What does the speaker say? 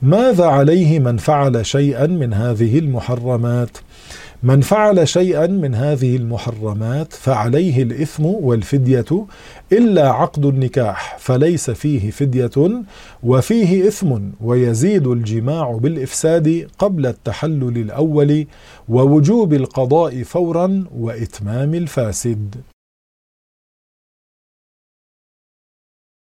ماذا عليه من فعل شيئا من هذه المحرمات؟ من فعل شيئا من هذه المحرمات فعليه الإثم والفدية إلا عقد النكاح، فليس فيه فدية وفيه إثم، ويزيد الجماع بالإفساد قبل التحلل الأول، ووجوب القضاء فورا، وإتمام الفاسد.